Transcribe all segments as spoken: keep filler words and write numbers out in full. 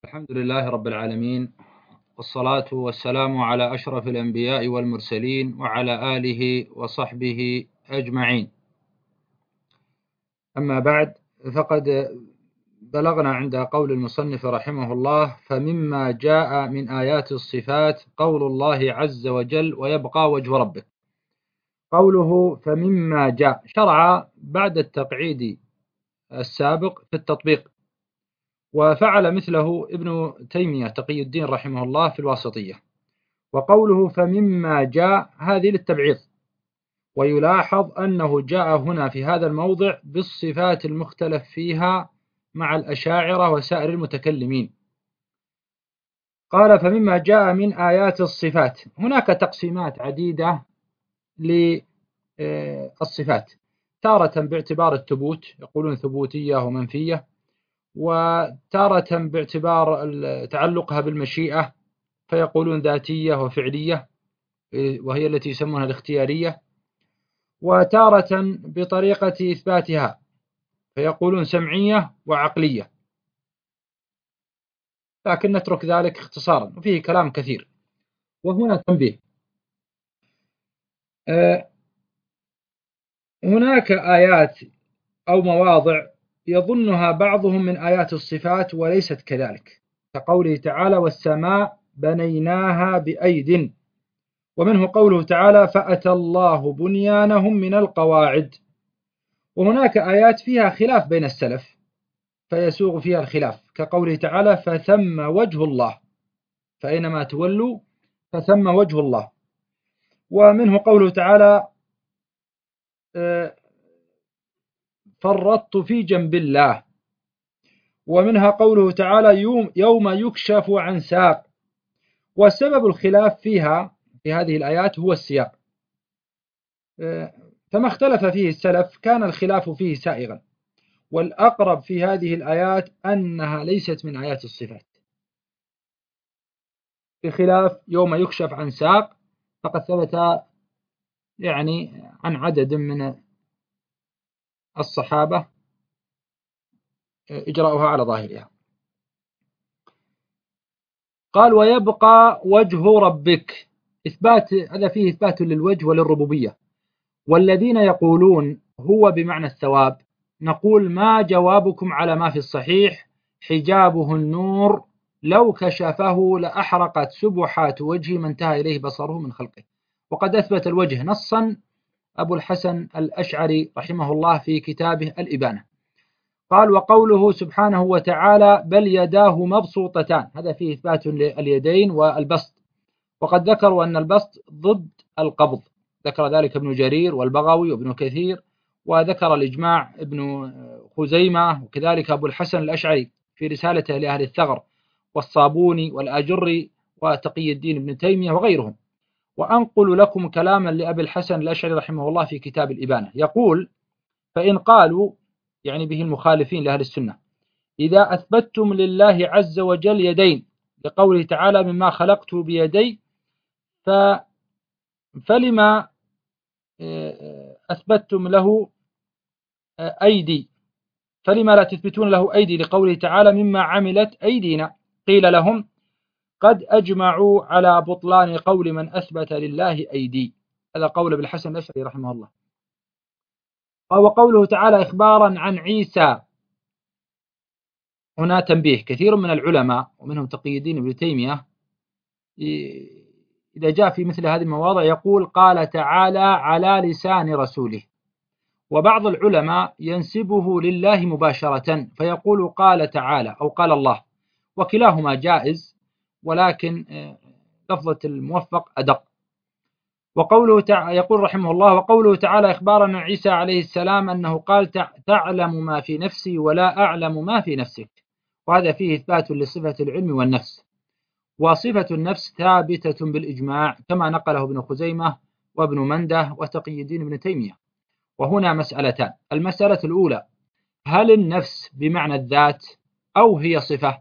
الحمد لله رب العالمين، والصلاة والسلام على أشرف الأنبياء والمرسلين وعلى آله وصحبه أجمعين. أما بعد، فقد بلغنا عند قول المصنف رحمه الله: فمما جاء من آيات الصفات قول الله عز وجل: ويبقى وجه ربك. قوله فمما جاء شرع بعد التقعيد السابق في التطبيق، وفعل مثله ابن تيمية تقي الدين رحمه الله في الواسطية. وقوله فمما جاء هذه للتبعيض، ويلاحظ أنه جاء هنا في هذا الموضع بالصفات المختلف فيها مع الأشاعرة وسائر المتكلمين. قال فمما جاء من آيات الصفات. هناك تقسيمات عديدة للصفات، تارة باعتبار الثبوت، يقولون ثبوتية ومنفية، وتارة باعتبار تعلقها بالمشيئة فيقولون ذاتية وفعلية وهي التي يسمونها الاختيارية، وتارة بطريقة إثباتها فيقولون سمعية وعقلية، لكن نترك ذلك اختصارا وفيه كلام كثير. وهنا تنبيه: هناك آيات أو مواضع يظنها بعضهم من آيات الصفات وليست كذلك، كقوله تعالى: والسماء بنيناها بأيد، ومنه قوله تعالى: فأتى الله بنيانهم من القواعد. وهناك آيات فيها خلاف بين السلف فيسوغ فيها الخلاف، كقوله تعالى: فثم وجه الله، فأينما تولوا فثم وجه الله. ومنه قوله تعالى: فرطت في جنب الله. ومنها قوله تعالى: يوم يكشف عن ساق. وسبب الخلاف فيها في هذه الآيات هو السياق، فما اختلف فيه السلف كان الخلاف فيه سائغا، والأقرب في هذه الآيات أنها ليست من آيات الصفات، بخلاف يوم يكشف عن ساق فقد ثبت يعني عن عدد من الصحابة إجراؤها على ظاهرها. قال: ويبقى وجه ربك. إثبات، هذا فيه إثبات للوجه وللربوبية. والذين يقولون هو بمعنى الثواب، نقول: ما جوابكم على ما في الصحيح؟ حجابه النور، لو كشفه لأحرقت سبحات وجه ما انتهى إليه بصره من خلقه. وقد أثبت الوجه نصا أبو الحسن الأشعري رحمه الله في كتابه الإبانة. قال: وقوله سبحانه وتعالى: بل يداه مبسوطتان، هذا فيه إثبات لليدين والبسط، وقد ذكروا أن البسط ضد القبض، ذكر ذلك ابن جرير والبغوي وابن كثير، وذكر الإجماع ابن خزيمة، وكذلك أبو الحسن الأشعري في رسالته لأهل الثغر، والصابوني والآجري وتقي الدين ابن تيمية وغيرهم. وأنقل لكم كلاما لأبي الحسن الأشعري رحمه الله في كتاب الإبانة، يقول: فإن قالوا، يعني به المخالفين لأهل السنة، إذا أثبتتم لله عز وجل يدين لقوله تعالى: مما خلقت بيدي، ف فلما أثبتتم له أيدي، فلما لا تثبتون له أيدي لقوله تعالى: مما عملت أيدينا؟ قيل لهم: قد أجمعوا على بطلان قول من أثبت لله أيدي. هذا قول ابن الحسن الأشعري رحمه الله. وقوله تعالى إخبارا عن عيسى، هنا تنبيه: كثير من العلماء ومنهم تقي الدين ابن تيمية إذا جاء في مثل هذه المواضع يقول: قال تعالى على لسان رسوله. وبعض العلماء ينسبه لله مباشرة فيقول قال تعالى أو قال الله، وكلاهما جائز، ولكن لفظة الموفق أدق. وقوله تعالى، يقول رحمه الله: وقوله تعالى إخبارا عن عيسى عليه السلام أنه قال: تعلم ما في نفسي ولا أعلم ما في نفسك. وهذا فيه إثبات لصفة العلم والنفس، وصفة النفس ثابتة بالإجماع كما نقله ابن خزيمة وابن منده وتقي الدين ابن تيمية. وهنا مسألتان: المسألة الأولى: هل النفس بمعنى الذات أو هي صفة؟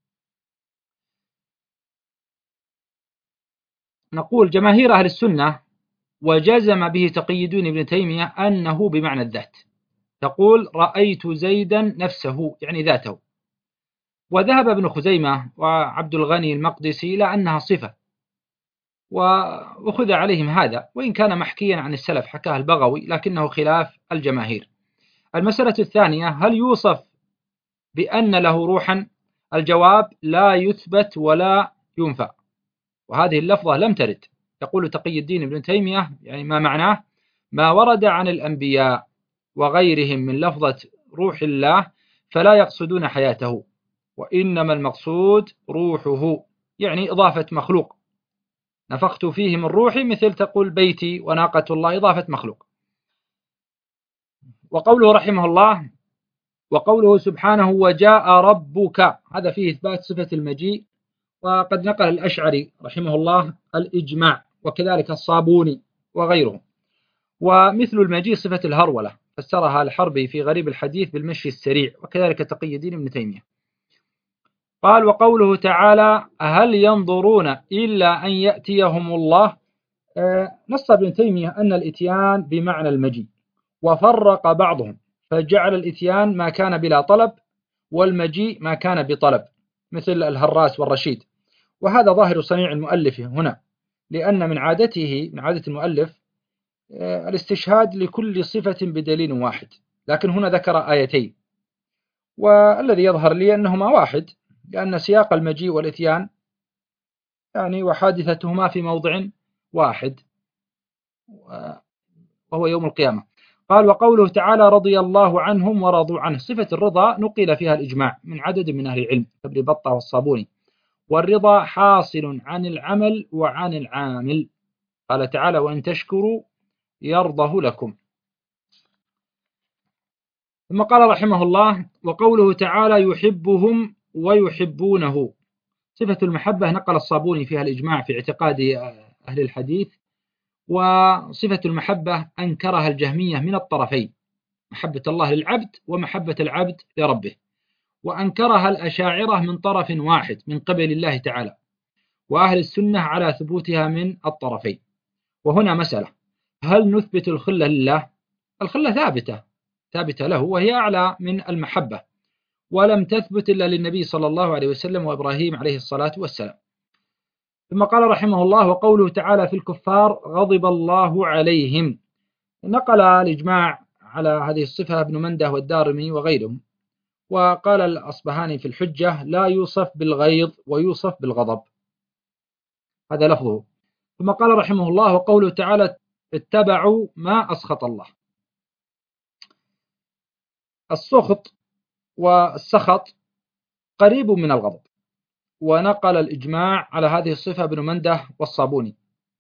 نقول جماهير أهل السنة وجزم به تقي الدين ابن تيمية أنه بمعنى الذات. تقول: رأيت زيدا نفسه، يعني ذاته. وذهب ابن خزيمة وعبد الغني المقدسي إلى أنها صفة، وأخذ عليهم هذا، وإن كان محكيا عن السلف حكاه البغوي لكنه خلاف الجماهير. المسألة الثانية: هل يوصف بأن له روحا؟ الجواب: لا يثبت ولا ينفى، وهذه اللفظة لم ترد. يقول تقي الدين ابن تيمية يعني ما معناه: ما ورد عن الأنبياء وغيرهم من لفظة روح الله فلا يقصدون حياته، وإنما المقصود روحه، يعني إضافة مخلوق. نفخت فيه من روحي، مثل تقول بيتي وناقة الله، إضافة مخلوق. وقوله رحمه الله: وقوله سبحانه وجاء ربك، هذا فيه إثبات صفة المجيء، وقد نقل الأشعري رحمه الله الإجماع، وكذلك الصابوني وغيره. ومثل المجيء صفة الهرولة، فسرها الحربي في غريب الحديث بالمشي السريع، وكذلك تقي الدين ابن تيمية. قال: وقوله تعالى: هل ينظرون إلا أن يأتيهم الله. نص ابن تيمية أن الإتيان بمعنى المجيء، وفرق بعضهم فجعل الإتيان ما كان بلا طلب، والمجيء ما كان بطلب، مثل الهراس والرشيد. وهذا ظاهر صنيع المؤلف هنا، لأن من عادته من عادة المؤلف الاستشهاد لكل صفة بدليل واحد، لكن هنا ذكر آيتين، والذي يظهر لي أنهما واحد، لأن سياق المجيء والإتيان يعني وحادثتهما في موضع واحد، وهو يوم القيامة. قال: وقوله تعالى: رضي الله عنهم ورضوا عنه. صفة الرضا نقل فيها الإجماع من عدد من أهل العلم كابن بطة والصابوني. والرضا حاصل عن العمل وعن العامل. قال تعالى: وإن تشكروا يرضه لكم. ثم قال رحمه الله: وقوله تعالى: يحبهم ويحبونه. صفة المحبة نقل الصابوني فيها الإجماع في اعتقاد أهل الحديث. وصفة المحبة أنكرها الجهمية من الطرفين: محبة الله للعبد ومحبة العبد لربه. وأنكرها الأشاعرة من طرف واحد من قبل الله تعالى، وأهل السنة على ثبوتها من الطرفين. وهنا مسألة: هل نثبت الخلة لله؟ الخلة ثابتة ثابتة له، وهي أعلى من المحبة، ولم تثبت إلا للنبي صلى الله عليه وسلم وإبراهيم عليه الصلاة والسلام. ثم قال رحمه الله: وقوله تعالى في الكفار: غضب الله عليهم. نقل الإجماع على هذه الصفة ابن منده والدارمي وغيرهم. وقال الأصبهاني في الحجة: لا يوصف بالغيظ ويوصف بالغضب، هذا لفظه. ثم قال رحمه الله: وقوله تعالى: اتبعوا ما أسخط الله. السخط والسخط قريب من الغضب، ونقل الإجماع على هذه الصفة ابن منده والصابوني.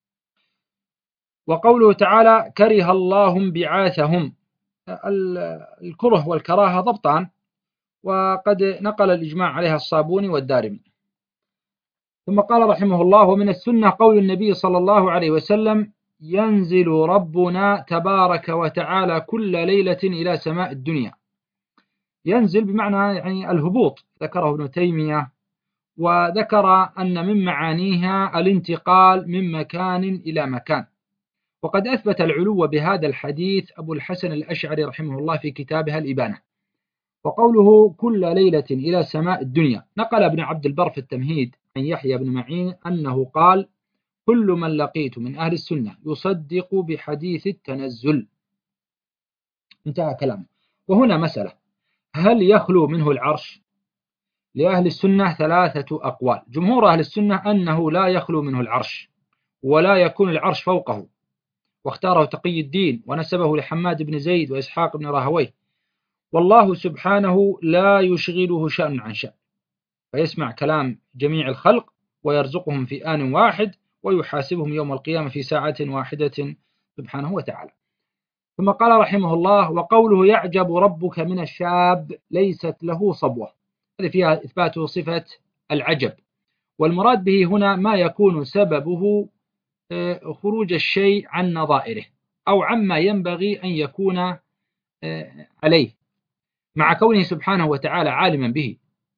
وقوله تعالى: كره الله انبعاثهم. الكره والكراهة ضبطان، وقد نقل الإجماع عليها الصابوني والدارمي. ثم قال رحمه الله: ومن السنة قول النبي صلى الله عليه وسلم: ينزل ربنا تبارك وتعالى كل ليلة إلى سماء الدنيا. ينزل بمعنى يعني الهبوط، ذكره ابن تيمية، وذكر أن من معانيها الانتقال من مكان إلى مكان. وقد أثبت العلو بهذا الحديث أبو الحسن الأشعري رحمه الله في كتابها الإبانة. وقوله كل ليلة إلى سماء الدنيا، نقل ابن عبد البر في التمهيد عن يحيى بن معين أنه قال: كل من لقيت من أهل السنة يصدق بحديث التنزل. انتهى كلامه. وهنا مسألة: هل يخلو منه العرش؟ لأهل السنة ثلاثة أقوال. جمهور أهل السنة أنه لا يخلو منه العرش، ولا يكون العرش فوقه، واختاره تقي الدين ونسبه لحماد بن زيد وإسحاق بن راهويه. والله سبحانه لا يشغله شأن عن شأن، فيسمع كلام جميع الخلق ويرزقهم في آن واحد، ويحاسبهم يوم القيامة في ساعة واحدة سبحانه وتعالى. ثم قال رحمه الله: وقوله يعجب ربك من الشاب ليست له صبوة. هذه فيها إثبات صفة العجب، والمراد به هنا ما يكون سببه خروج الشيء عن نظائره، أو عما ينبغي أن يكون عليه، مع كونه سبحانه وتعالى عالما به،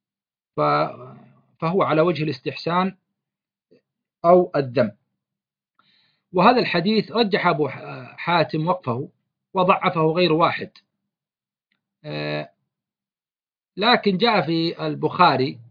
فهو على وجه الاستحسان أو الذم. وهذا الحديث رجح أبو حاتم وقفه وضعفه غير واحد، لكن جاء في البخاري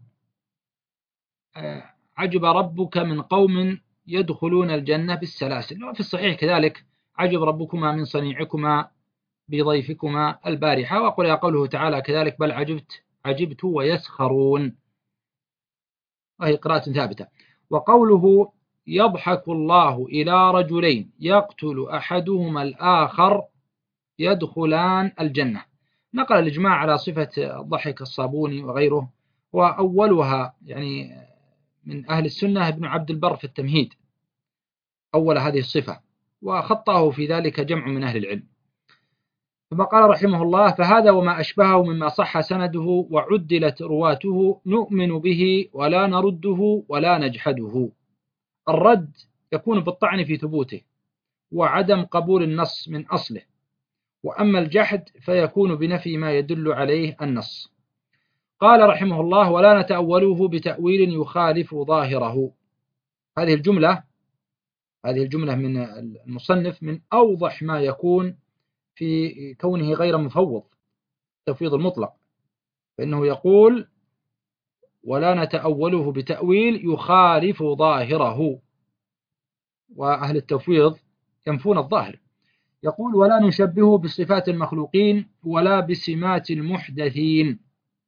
عجب ربك من قوم يدخلون الجنة بالسلاسل. وفي الصحيح كذلك عجب ربكما من صنيعكما بضيفكما البارحة. وقل قوله تعالى كذلك بل عجبت عجبت ويسخرون، وهي قراءة ثابتة. وقوله يضحك الله إلى رجلين يقتل أحدهما الآخر يدخلان الجنة، نقل الإجماع على صفة الضحك الصابوني وغيره، وأولها يعني من أهل السنة ابن عبد البر في التمهيد أول هذه الصفة، وخطأه في ذلك جمع من أهل العلم. ثم قال رحمه الله فهذا وما أشبهه مما صح سنده وعدلت رواته نؤمن به ولا نرده ولا نجحده. الرد يكون بالطعن في ثبوته وعدم قبول النص من أصله، وأما الجحد فيكون بنفي ما يدل عليه النص. قال رحمه الله ولا نتأوله بتأويل يخالف ظاهره. هذه الجملة هذه الجملة من المصنف من أوضح ما يكون في كونه غير مفوض تفويض المطلق، فإنه يقول ولا نتأوله بتأويل يخالف ظاهره، وأهل التفويض ينفون الظاهر. يقول ولا نشبهه بصفات المخلوقين ولا بسمات المحدثين.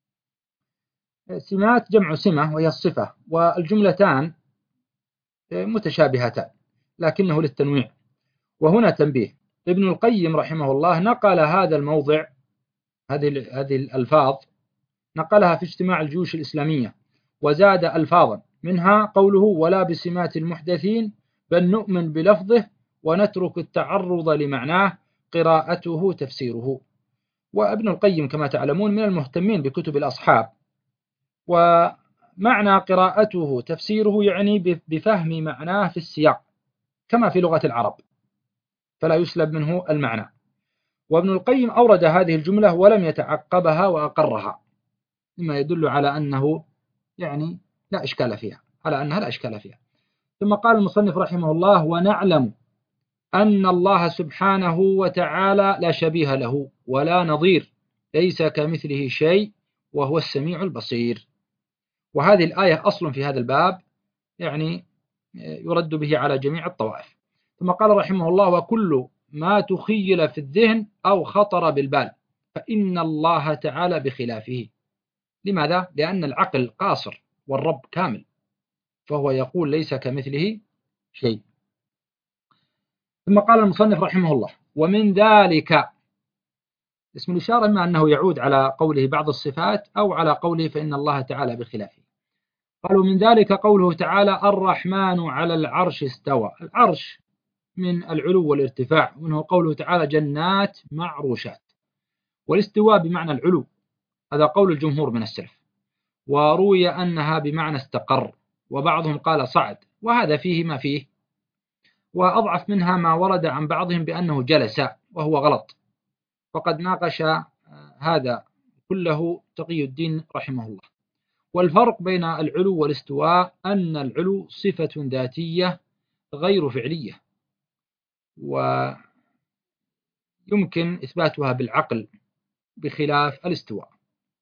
سمات جمع سمة وهي الصفة، والجملتان متشابهتان لكنه للتنويع. وهنا تنبيه، ابن القيم رحمه الله نقل هذا الموضع هذه هذه الألفاظ نقلها في اجتماع الجيوش الإسلامية، وزاد ألفاظا منها قوله ولا بسمات المحدثين بل نؤمن بلفظه ونترك التعرض لمعناه قراءته تفسيره. وابن القيم كما تعلمون من المهتمين بكتب الأصحاب، ومعنى قراءته تفسيره يعني بفهم معناه في السياق كما في لغة العرب، فلا يسلب منه المعنى. وابن القيم أورد هذه الجملة ولم يتعقبها وأقرها، مما يدل على أنه يعني لا إشكال فيها على أنها لا إشكال فيها. ثم قال المصنف رحمه الله ونعلم أن الله سبحانه وتعالى لا شبيه له ولا نظير، ليس كمثله شيء وهو السميع البصير. وهذه الآية أصل في هذا الباب يعني يرد به على جميع الطوائف. ثم قال رحمه الله وكل ما تخيل في الذهن أو خطر بالبال فإن الله تعالى بخلافه. لماذا؟ لأن العقل قاصر والرب كامل، فهو يقول ليس كمثله شيء. ثم قال المصنف رحمه الله ومن ذلك، اسم الإشارة إما أنه يعود على قوله بعض الصفات أو على قوله فإن الله تعالى بخلافه. قالوا من ذلك قوله تعالى الرحمن على العرش استوى. العرش من العلو والارتفاع، ومنه قوله تعالى جنات معروشات، والاستواء بمعنى العلو، هذا قول الجمهور من السلف. وروي أنها بمعنى استقر، وبعضهم قال صعد، وهذا فيه ما فيه. وأضعف منها ما ورد عن بعضهم بأنه جلس، وهو غلط، وقد ناقش هذا كله تقي الدين رحمه الله. والفرق بين العلو والاستواء أن العلو صفة ذاتية غير فعلية، ويمكن إثباتها بالعقل بخلاف الاستواء.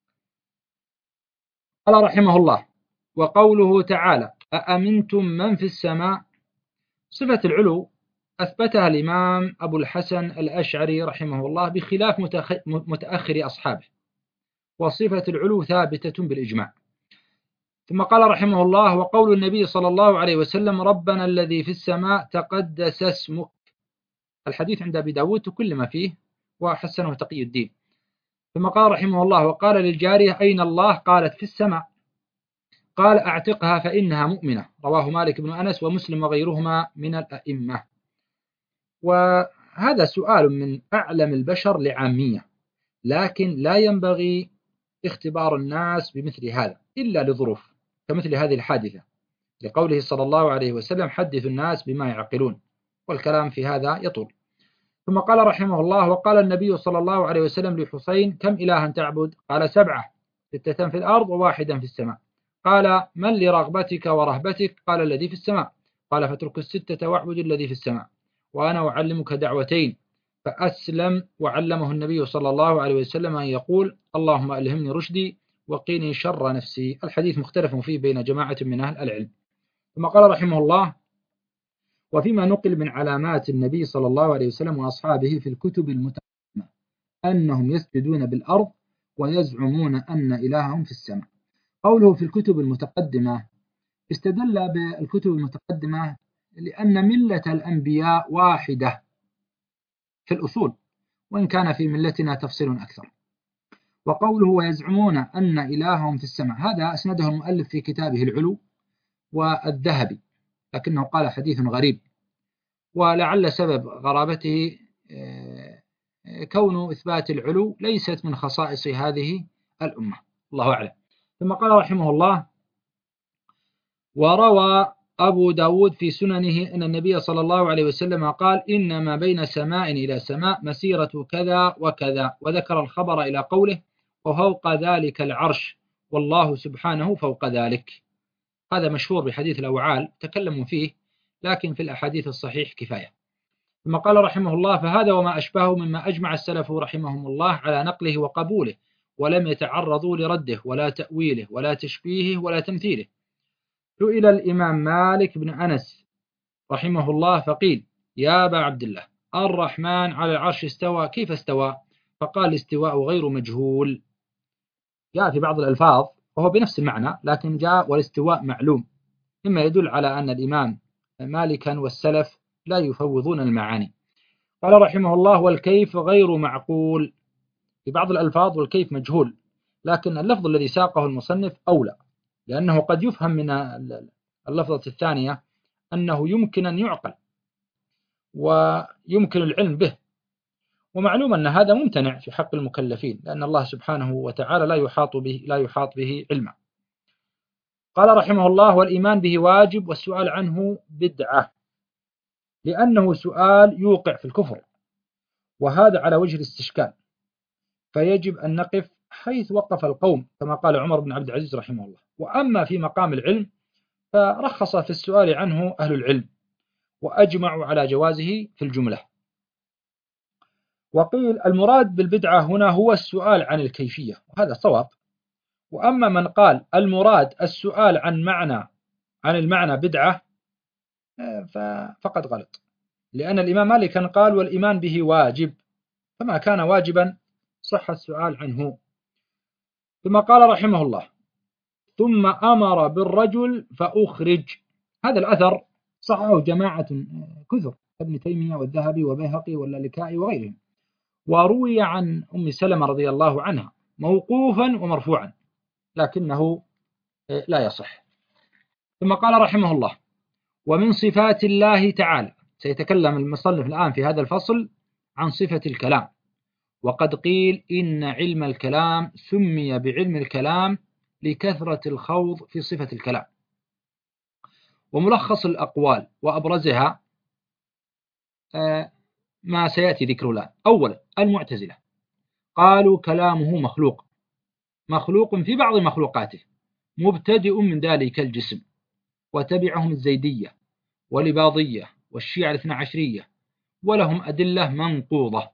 قال رحمه الله وقوله تعالى أأمنتم من في السماء. صفة العلو أثبتها الإمام أبو الحسن الأشعري رحمه الله بخلاف متأخر أصحابه، وصفة العلو ثابتة بالإجماع. ثم قال رحمه الله وقول النبي صلى الله عليه وسلم ربنا الذي في السماء تقدس اسمك. الحديث عند أبي داود كل ما فيه وحسنه تقي الدين. ثم قال رحمه الله وقال للجارية أين الله؟ قالت في السماء. قال أعتقها فإنها مؤمنة. رواه مالك بن أنس ومسلم وغيرهما من الأئمة. وهذا سؤال من أعلم البشر لعامية، لكن لا ينبغي اختبار الناس بمثل هذا إلا لظروف كمثل هذه الحادثة، لقوله صلى الله عليه وسلم حدث الناس بما يعقلون، والكلام في هذا يطول. ثم قال رحمه الله وقال النبي صلى الله عليه وسلم لحسين كم إلها تعبد؟ قال سبعة، ستة في الأرض وواحدا في السماء. قال من لرغبتك ورهبتك؟ قال الذي في السماء. قال فاترك الستة واعبد الذي في السماء. وأنا أعلمك دعوتين. فأسلم وعلمه النبي صلى الله عليه وسلم أن يقول اللهم ألهمني رشدي وقني شر نفسي. الحديث مختلف فيه بين جماعة من أهل العلم. ثم قال رحمه الله: وفيما نقل من علامات النبي صلى الله عليه وسلم وأصحابه في الكتب المتقدمة أنهم يسجدون بالأرض ويزعمون أن إلههم في السماء. قوله في الكتب المتقدمة استدل بالكتب المتقدمة لأن ملة الأنبياء واحدة في الأصول، وإن كان في ملتنا تفصيل أكثر. وقوله ويزعمون أن إلههم في السماء، هذا أسنده المؤلف في كتابه العلو والذهبي، لكنه قال حديث غريب، ولعل سبب غرابته كون إثبات العلو ليست من خصائص هذه الأمة، الله أعلم. ثم قال رحمه الله: وروى أبو داود في سننه أن النبي صلى الله عليه وسلم قال: إنما بين سماء إلى سماء مسيرة كذا وكذا، وذكر الخبر إلى قوله: وفوق ذلك العرش والله سبحانه فوق ذلك. هذا مشهور بحديث الأوعال، تكلموا فيه، لكن في الأحاديث الصحيح كفاية. ثم قال رحمه الله: فهذا وما أشبهه مما أجمع السلف رحمهم الله على نقله وقبوله، ولم يتعرضوا لرده ولا تأويله ولا تشبيهه ولا تمثيله. سئل الإمام مالك بن أنس رحمه الله فقيل: يا أبا عبد الله، الرحمن على العرش استوى، كيف استوى؟ فقال: الاستواء غير مجهول. جاء في بعض الألفاظ وهو بنفس المعنى، لكن جاء والاستواء معلوم، مما يدل على أن الإمام مالكا والسلف لا يفوضون المعاني. قال رحمه الله: والكيف غير معقول. في بعض الألفاظ والكيف مجهول، لكن اللفظ الذي ساقه المصنف أولى، لأنه قد يفهم من اللفظة الثانية أنه يمكن أن يعقل ويمكن العلم به، ومعلوم أن هذا ممتنع في حق المكلفين، لأن الله سبحانه وتعالى لا يحاط به لا يحاط به علما. قال رحمه الله: والإيمان به واجب، والسؤال عنه بدعة، لأنه سؤال يوقع في الكفر، وهذا على وجه الاستشكال، فيجب أن نقف حيث وقف القوم، كما قال عمر بن عبد العزيز رحمه الله. وأما في مقام العلم فرخص في السؤال عنه أهل العلم، وأجمعوا على جوازه في الجملة. وقيل المراد بالبدعة هنا هو السؤال عن الكيفية، وهذا صواب. وأما من قال المراد السؤال عن معنى عن المعنى بدعة فقد غلط، لأن الإمام مالك قال: والإيمان به واجب، فما كان واجبا صح السؤال عنه. ثم قال رحمه الله: ثم أمر بالرجل فأخرج. هذا الأثر صححه جماعة كثر، ابن تيمية والذهبي والبيهقي واللالكائي وغيرهم، وروي عن أم سلمة رضي الله عنها موقوفا ومرفوعا، لكنه لا يصح. ثم قال رحمه الله: ومن صفات الله تعالى، سيتكلم المصنف الآن في هذا الفصل عن صفة الكلام. وقد قيل إن علم الكلام سمي بعلم الكلام لكثرة الخوض في صفة الكلام. وملخص الأقوال وأبرزها ما سيأتي ذكره الآن. أولا، المعتزلة قالوا كلامه مخلوق، مخلوق في بعض مخلوقاته، مبتدئ من ذلك الجسم. وتبعهم الزيدية والإباضية والشيعة الاثنى عشرية، ولهم أدلة منقوضة.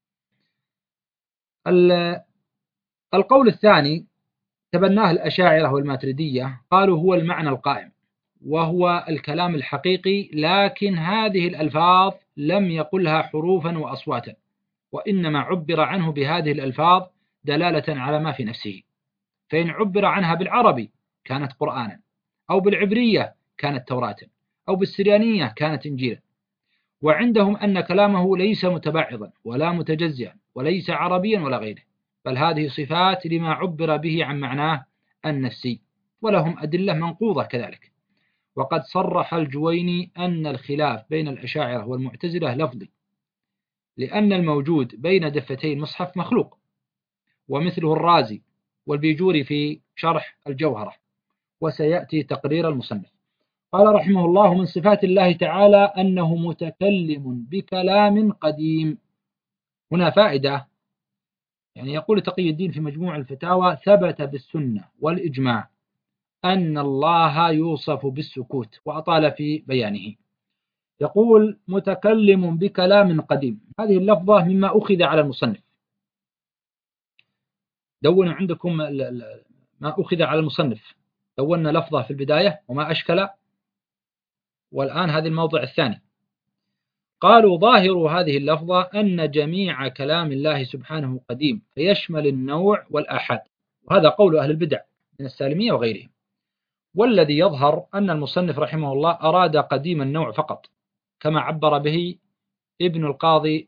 القول الثاني تبناه الأشاعرة والماتريدية، قالوا هو المعنى القائم، وهو الكلام الحقيقي، لكن هذه الألفاظ لم يقلها حروفا وأصواتا، وإنما عبر عنه بهذه الألفاظ دلالة على ما في نفسه. فإن عبر عنها بالعربي كانت قرآنا، أو بالعبرية كانت توراة، أو بالسريانية كانت إنجيلا. وعندهم أن كلامه ليس متبعضا ولا متجزئا، وليس عربيا ولا غيره، بل هذه صفات لما عبر به عن معناه النفسي، ولهم أدلة منقوضة كذلك. وقد صرح الجويني أن الخلاف بين الأشاعرة والمعتزلة لفظي، لأن الموجود بين دفتي المصحف مخلوق، ومثله الرازي والبيجوري في شرح الجوهرة، وسيأتي تقرير المصنف. قال رحمه الله: من صفات الله تعالى أنه متكلم بكلام قديم. هنا فائدة، يعني يقول تقي الدين في مجموع الفتاوى: ثبت بالسنة والإجماع أن الله يوصف بالسكوت، وأطال في بيانه. يقول متكلم بكلام قديم، هذه اللفظة مما أخذ على المصنف. دونوا عندكم ما أخذ على المصنف، دوننا لفظة في البداية وما أشكل، والآن هذا الموضع الثاني. قالوا ظاهر هذه اللفظة أن جميع كلام الله سبحانه قديم، فيشمل النوع والآحاد، وهذا قول أهل البدع من السالمية وغيرهم. والذي يظهر أن المصنف رحمه الله أراد قديم النوع فقط، كما عبر به ابن القاضي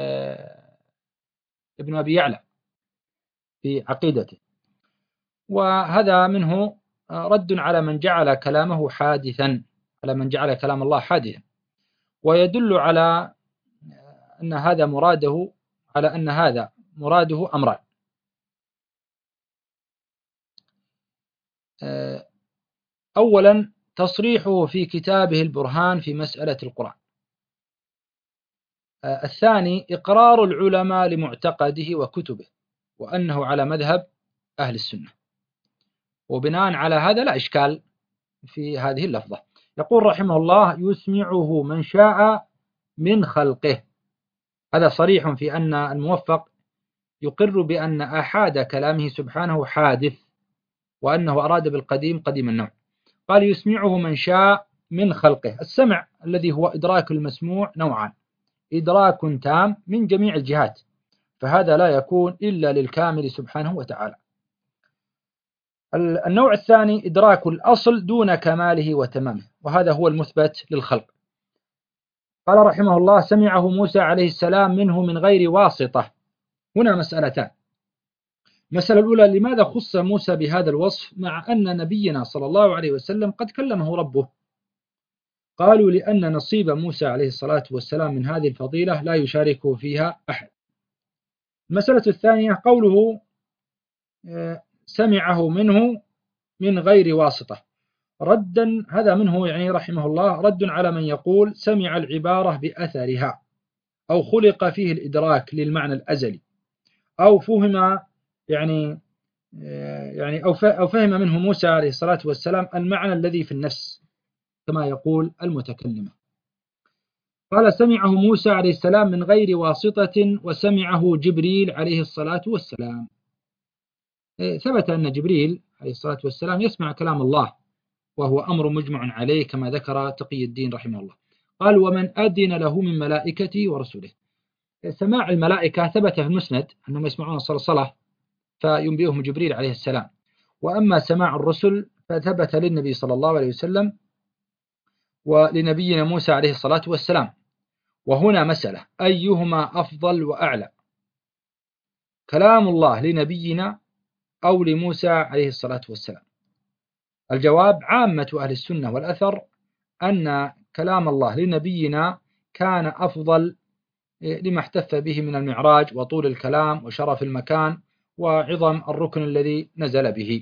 ابن أبي يعلى في عقيدته، وهذا منه رد على من جعل كلامه حادثا، على من جعل كلام الله حادثا، ويدل على أن هذا مراده، على أن هذا مراده أمران. أولا تصريحه في كتابه البرهان في مسألة القرآن. الثاني إقرار العلماء لمعتقده وكتبه، وأنه على مذهب أهل السنة. وبناء على هذا لا إشكال في هذه اللفظة. يقول رحمه الله: يسمعه من شاء من خلقه. هذا صريح في أن الموفق يقر بأن أحاد كلامه سبحانه حادث، وأنه أراد بالقديم قديم النوع. قال: يسمعه من شاء من خلقه. السمع الذي هو إدراك المسموع نوعان: إدراك تام من جميع الجهات، فهذا لا يكون إلا للكامل سبحانه وتعالى. النوع الثاني إدراك الأصل دون كماله وتمامه، وهذا هو المثبت للخلق. قال رحمه الله: سمعه موسى عليه السلام منه من غير واسطة. هنا مسألتان. المسألة الأولى: لماذا خص موسى بهذا الوصف مع أن نبينا صلى الله عليه وسلم قد كلمه ربه؟ قالوا: لأن نصيب موسى عليه الصلاة والسلام من هذه الفضيلة لا يشاركه فيها أحد. المسألة الثانية قوله سمعه منه من غير واسطة، ردا، هذا منه يعني رحمه الله رد على من يقول سمع العبارة بأثرها، أو خلق فيه الإدراك للمعنى الأزلي، أو فهم يعني يعني أو فهم منه موسى عليه الصلاة والسلام المعنى الذي في النفس، كما يقول المتكلمة. قال: سمعه موسى عليه السلام من غير واسطة، وسمعه جبريل عليه الصلاة والسلام. ثبت أن جبريل عليه الصلاة والسلام يسمع كلام الله، وهو أمر مجمع عليه كما ذكر تقي الدين رحمه الله. قال: ومن أذن له من ملائكته ورسله. سماع الملائكة ثبت في المسند أنهم يسمعون الصلاة فينبئهم جبريل عليه السلام، وأما سماع الرسل فثبت للنبي صلى الله عليه وسلم ولنبينا موسى عليه الصلاة والسلام. وهنا مسألة: أيهما أفضل وأعلى، كلام الله لنبينا أو لموسى عليه الصلاة والسلام؟ الجواب: عامة أهل السنة والأثر أن كلام الله لنبينا كان أفضل لما احتف به من المعراج وطول الكلام وشرف المكان وعظم الركن الذي نزل به.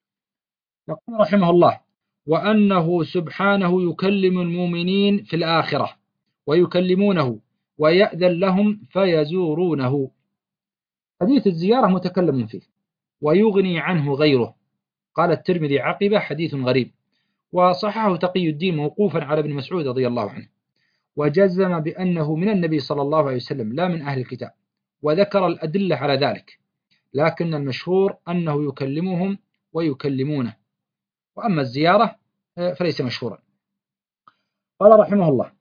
يقول رحمه الله: وأنه سبحانه يكلم المؤمنين في الآخرة ويكلمونه ويأذن لهم فيزورونه. حديث الزيارة متكلم فيه ويغني عنه غيره. قال الترمذي عقبه: حديث غريب. وصححه تقي الدين موقوفا على ابن مسعود رضي الله عنه، وجزم بأنه من النبي صلى الله عليه وسلم لا من أهل الكتاب، وذكر الأدلة على ذلك، لكن المشهور أنه يكلمهم ويكلمونه، وأما الزيارة فليس مشهورا. قال رحمه الله: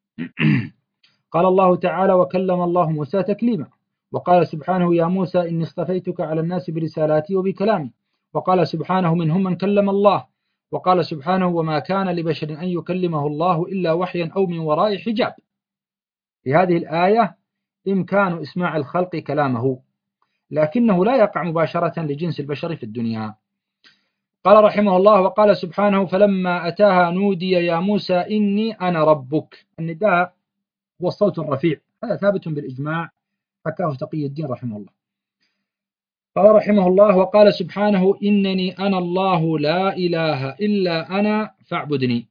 قال الله تعالى: وكلم الله موسى تكليما. وقال سبحانه: يا موسى إني اصطفيتك على الناس برسالاتي وبكلامي. وقال سبحانه: منهم من كلم الله. وقال سبحانه: وما كان لبشر أن يكلمه الله إلا وحيا أو من وراء حجاب. في هذه الآية إمكان إسماع الخلق كلامه، لكنه لا يقع مباشرة لجنس البشر في الدنيا. قال رحمه الله: وقال سبحانه: فلما أتاها نودي يا موسى إني أنا ربك. النداء هو الصوت الرفيع، هذا ثابت بالإجماع، حكاه تقي الدين رحمه الله. قال رحمه الله: وقال سبحانه: إنني أنا الله لا إله إلا أنا فاعبدني.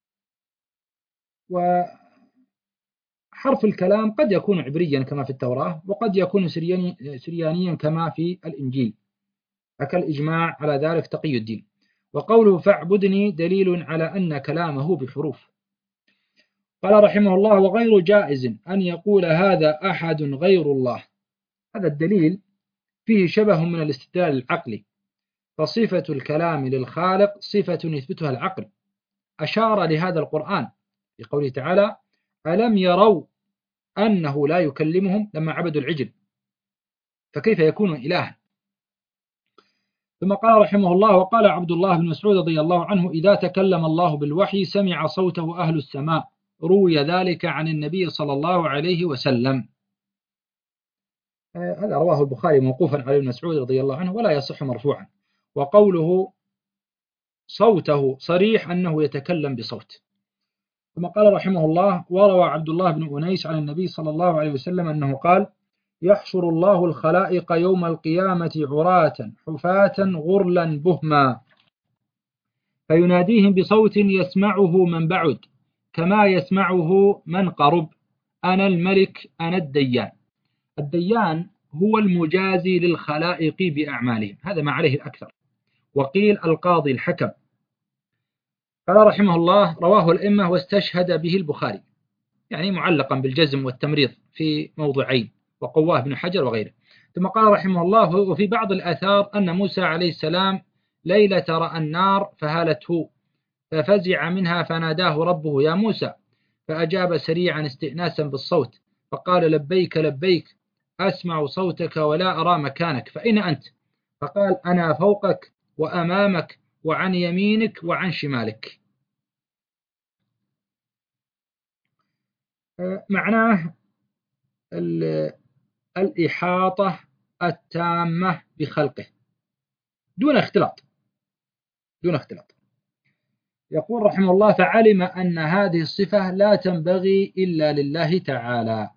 وحرف الكلام قد يكون عبريا كما في التوراة، وقد يكون سرياني سريانيا كما في الإنجيل، حكى الإجماع على ذلك تقي الدين. وقوله فاعبدني دليل على أن كلامه بحروف. قال رحمه الله: وغير جائز أن يقول هذا أحد غير الله. هذا الدليل فيه شبه من الاستدلال العقلي، فصفة الكلام للخالق صفة يثبتها العقل، أشار لهذا القرآن في قوله تعالى: ألم يروا أنه لا يكلمهم لما عبدوا العجل، فكيف يكون إلها؟ ثم قال رحمه الله: وقال عبد الله بن مسعود رضي الله عنه: إذا تكلم الله بالوحي سمع صوته أهل السماء، روي ذلك عن النبي صلى الله عليه وسلم. هذا رواه البخاري موقوفا على ابن مسعود رضي الله عنه ولا يصح مرفوعا. وقوله صوته صريح أنه يتكلم بصوت. ثم قال رحمه الله: وروى عبد الله بن أنيس عن النبي صلى الله عليه وسلم أنه قال: يحشر الله الخلائق يوم القيامة عراة حفاة غرلا بهما، فيناديهم بصوت يسمعه من بعد كما يسمعه من قرب: أنا الملك أنا الديان. الديان هو المجازي للخلائق بأعمالهم، هذا ما عليه الأكثر. وقيل القاضي الحكم. قال رحمه الله: رواه الأئمة واستشهد به البخاري، يعني معلقا بالجزم والتمريض في موضعين، وقواه ابن حجر وغيره. ثم قال رحمه الله: وفي بعض الآثار أن موسى عليه السلام ليلة رأى النار فهالته ففزع منها فناداه ربه: يا موسى، فأجاب سريعا استئناسا بالصوت فقال: لبيك لبيك، أسمع صوتك ولا أرى مكانك، فأين أنت؟ فقال: أنا فوقك وأمامك وعن يمينك وعن شمالك. معناه الإحاطة التامة بخلقه دون اختلاط دون اختلاط. يقول رحمه الله: فعلم أن هذه الصفة لا تنبغي إلا لله تعالى.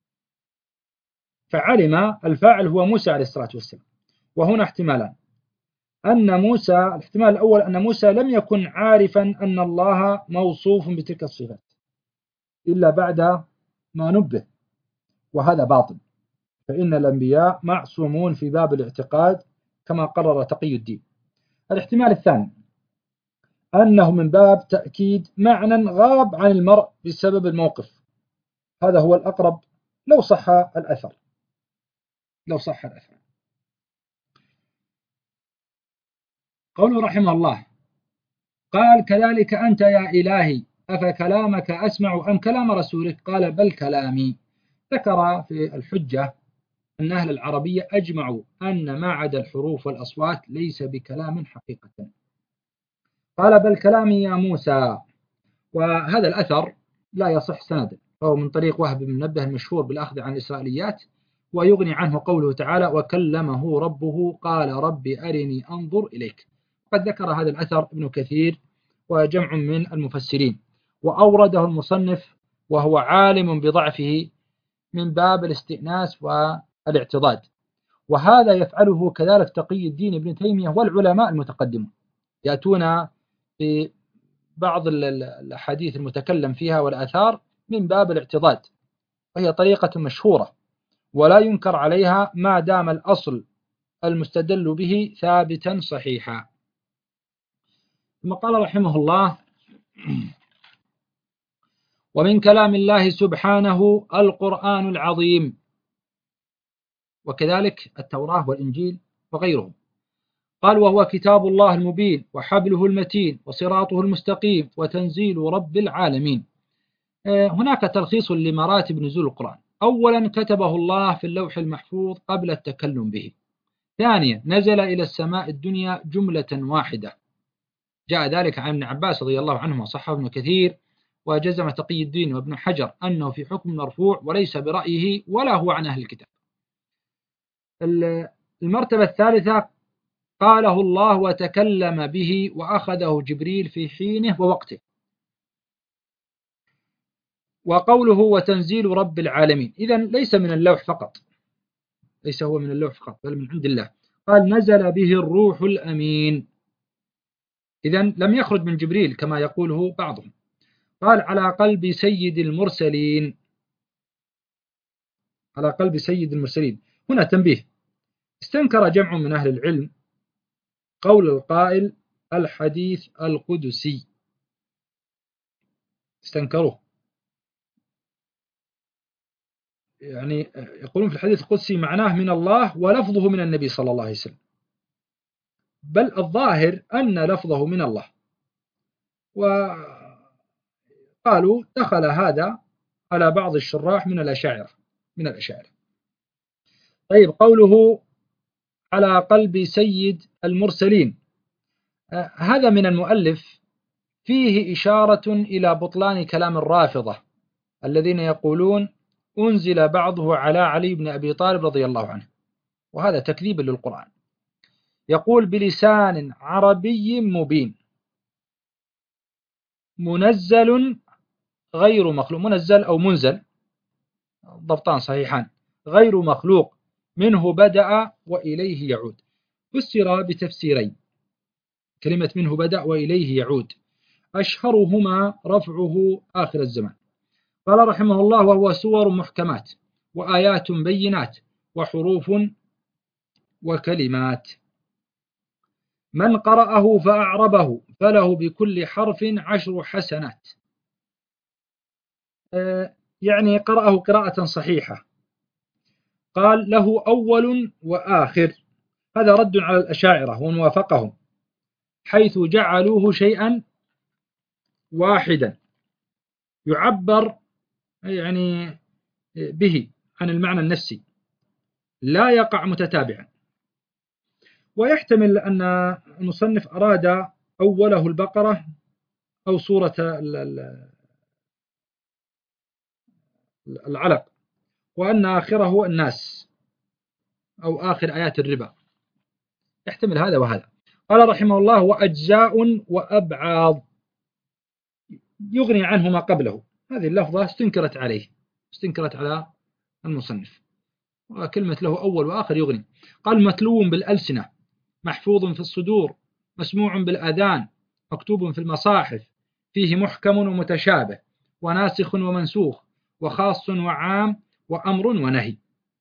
فعلم الفاعل هو موسى عليه الصلاة والسلام، وهنا احتمالان: أن موسى، الاحتمال الأول أن موسى لم يكن عارفا أن الله موصوف بتلك الصفات إلا بعد ما نبه، وهذا باطل، فإن الأنبياء معصومون في باب الاعتقاد كما قرر تقي الدين. الاحتمال الثاني أنه من باب تأكيد معنى غاب عن المرء بسبب الموقف، هذا هو الأقرب لو صح الأثر لو صح الأثر. قوله رحمه الله: قال: كذلك أنت يا إلهي، أفكلامك أسمع أم كلام رسولك؟ قال: بل كلامي. ذكر في الحجة أن أهل العربية أجمعوا أن ما عدا الحروف والأصوات ليس بكلام حقيقة. قال: بل كلامي يا موسى. وهذا الأثر لا يصح سندا، فهو من طريق وهب بن منبه المشهور بالأخذ عن الإسرائيليات، ويغني عنه قوله تعالى: وكلمه ربه قال رب أرني أنظر إليك. قد ذكر هذا الأثر ابن كثير وجمع من المفسرين، وأورده المصنف وهو عالم بضعفه من باب الاستئناس والاعتضاد، وهذا يفعله كذلك تقي الدين ابن تيمية والعلماء المتقدمون، يأتون ببعض الأحاديث المتكلم فيها والآثار من باب الاعتضاد، وهي طريقة مشهورة ولا ينكر عليها ما دام الأصل المستدل به ثابتا صحيحا. ثم قال رحمه الله: ومن كلام الله سبحانه القرآن العظيم، وكذلك التوراة والإنجيل وغيرهم. قال: وهو كتاب الله المبين وحبله المتين وصراطه المستقيم وتنزيل رب العالمين. هناك تلخيص لمراتب نزول القرآن: أولا كتبه الله في اللوح المحفوظ قبل التكلم به. ثانيا نزل إلى السماء الدنيا جملة واحدة، جاء ذلك عن ابن عباس رضي الله عنهما، صححه ابن كثير وجزم تقي الدين وابن حجر أنه في حكم مرفوع وليس برأيه ولا هو عن أهل الكتاب. المرتبة الثالثة قاله الله وتكلم به وأخذه جبريل في حينه ووقته. وقوله وتنزيل رب العالمين، إذن ليس من اللوح فقط، ليس هو من اللوح فقط بل من عند الله. قال: نزل به الروح الأمين، إذن لم يخرج من جبريل كما يقوله بعضهم. قال: على قلب سيد المرسلين، على قلب سيد المرسلين. هنا تنبيه: استنكر جمع من أهل العلم قول القائل الحديث القدسي، استنكروه، يعني يقولون في الحديث القدسي معناه من الله ولفظه من النبي صلى الله عليه وسلم. بل الظاهر أن لفظه من الله. وقالوا دخل هذا على بعض الشراح من الأشاعرة من الأشاعرة. طيب، قوله على قلب سيد المرسلين، آه هذا من المؤلف فيه إشارة إلى بطلان كلام الرافضة الذين يقولون أنزل بعضه على علي بن أبي طالب رضي الله عنه، وهذا تكذيب للقرآن. يقول بلسان عربي مبين منزل غير مخلوق، منزل أو منزل ضبطان صحيحان، غير مخلوق، منه بدأ وإليه يعود. فسر بتفسيرين كلمة منه بدأ وإليه يعود، أشهرهما رفعه آخر الزمان. قال رحمه الله: وهو سور محكمات وآيات بينات وحروف وكلمات، من قرأه فأعربه فله بكل حرف عشر حسنات. آه يعني قرأه قراءة صحيحة. قال له أول وآخر، هذا رد على الأشاعرة وموافقهم، حيث جعلوه شيئا واحدا يعبر يعني به عن المعنى النفسي، لا يقع متتابعا. ويحتمل أن المصنف أراد أوله البقرة أو سورة العلق، وأن آخره الناس أو آخر آيات الربا، يحتمل هذا وهذا. قال رحمه الله: وأجزاء وأبعاض يغني عنه ما قبله. هذه اللفظة استنكرت عليه، استنكرت على المصنف، وكلمة له أول وآخر يغني. قال: متلو بالألسنة، محفوظ في الصدور، مسموع بالآذان، مكتوب في المصاحف، فيه محكم ومتشابه، وناسخ ومنسوخ، وخاص وعام، وأمر ونهي.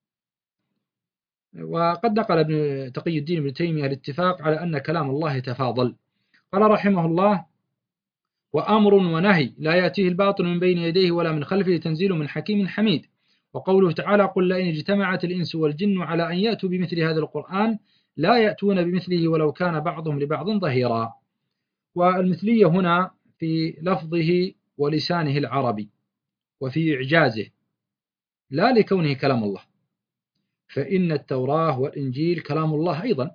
وقد نقل ابن تقي الدين ابن تيمية الاتفاق على أن كلام الله يتفاضل. قال رحمه الله: وأمر ونهي لا يأتيه الباطل من بين يديه ولا من خلفه، تنزيل من حكيم حميد. وقوله تعالى: قل لئن اجتمعت الإنس والجن على أن يأتوا بمثل هذا القرآن لا يأتون بمثله ولو كان بعضهم لبعض ظهيرا. والمثلية هنا في لفظه ولسانه العربي وفي إعجازه، لا لكونه كلام الله، فإن التوراة والإنجيل كلام الله أيضا.